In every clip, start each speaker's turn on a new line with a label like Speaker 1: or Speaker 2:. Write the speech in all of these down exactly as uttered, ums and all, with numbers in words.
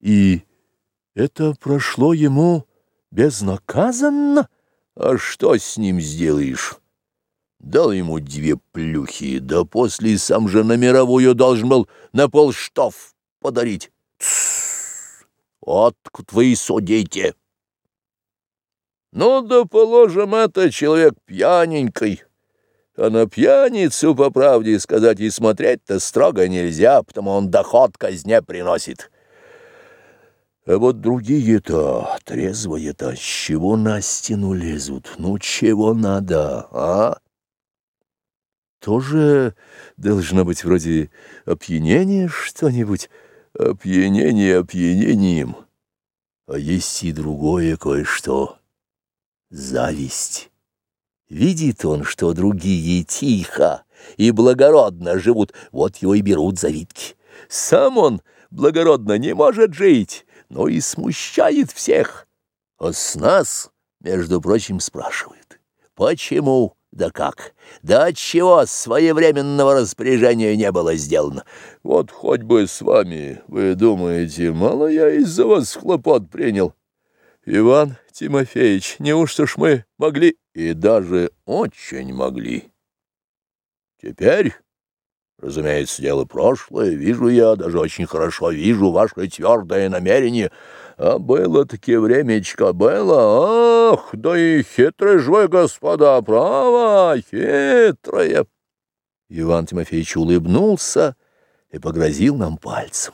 Speaker 1: И это прошло ему безнаказанно? А что с ним сделаешь? Дал ему две плюхи, да после сам же на мировую должен был на полштоф подарить. Тссс! Откуда вы судите? Ну да положим, это человек пьяненький. А на пьяницу, по правде сказать, и смотреть-то строго нельзя, потому он доход казне приносит. А вот другие-то, трезвые-то, с чего на стену лезут? Ну, чего надо, а? Тоже должно быть вроде опьянения что-нибудь. Опьянение опьянением. А есть и другое кое-что. Зависть. Видит он, что другие тихо и благородно живут, вот его и берут завидки. Сам он благородно не может жить, но и смущает всех. А с нас, между прочим, спрашивает, почему, да как, да отчего своевременного распоряжения не было сделано. Вот хоть бы с вами, вы думаете, мало я из-за вас хлопот принял? Иван Тимофеевич, неужто ж мы могли, и даже очень могли. Теперь, разумеется, дело прошлое, вижу я, даже очень хорошо вижу ваше твердое намерение. А было-таки времечко, было, ах, да и хитрые ж вы, господа, право, хитрые. Иван Тимофеевич улыбнулся и погрозил нам пальцем.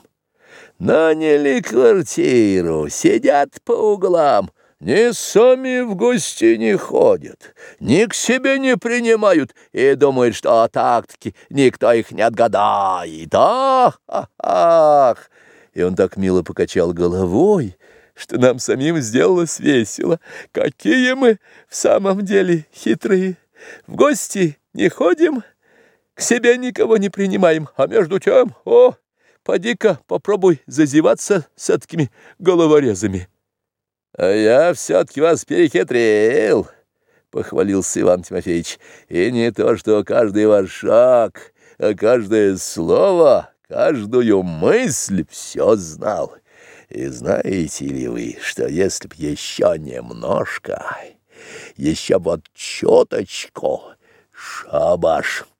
Speaker 1: Наняли квартиру, сидят по углам, ни сами в гости не ходят, ни к себе не принимают и думают, что так-таки никто их не отгадает. Ах, ах, ах! И он так мило покачал головой, что нам самим сделалось весело. Какие мы в самом деле хитрые! В гости не ходим, к себе никого не принимаем, а между тем, о, поди-ка попробуй зазеваться с такими головорезами. — А я все-таки вас перехитрил, — похвалился Иван Тимофеевич, — и не то что каждый ваш шаг, а каждое слово, каждую мысль все знал. И знаете ли вы, что если б еще немножко, еще вот чуточку, шабаш!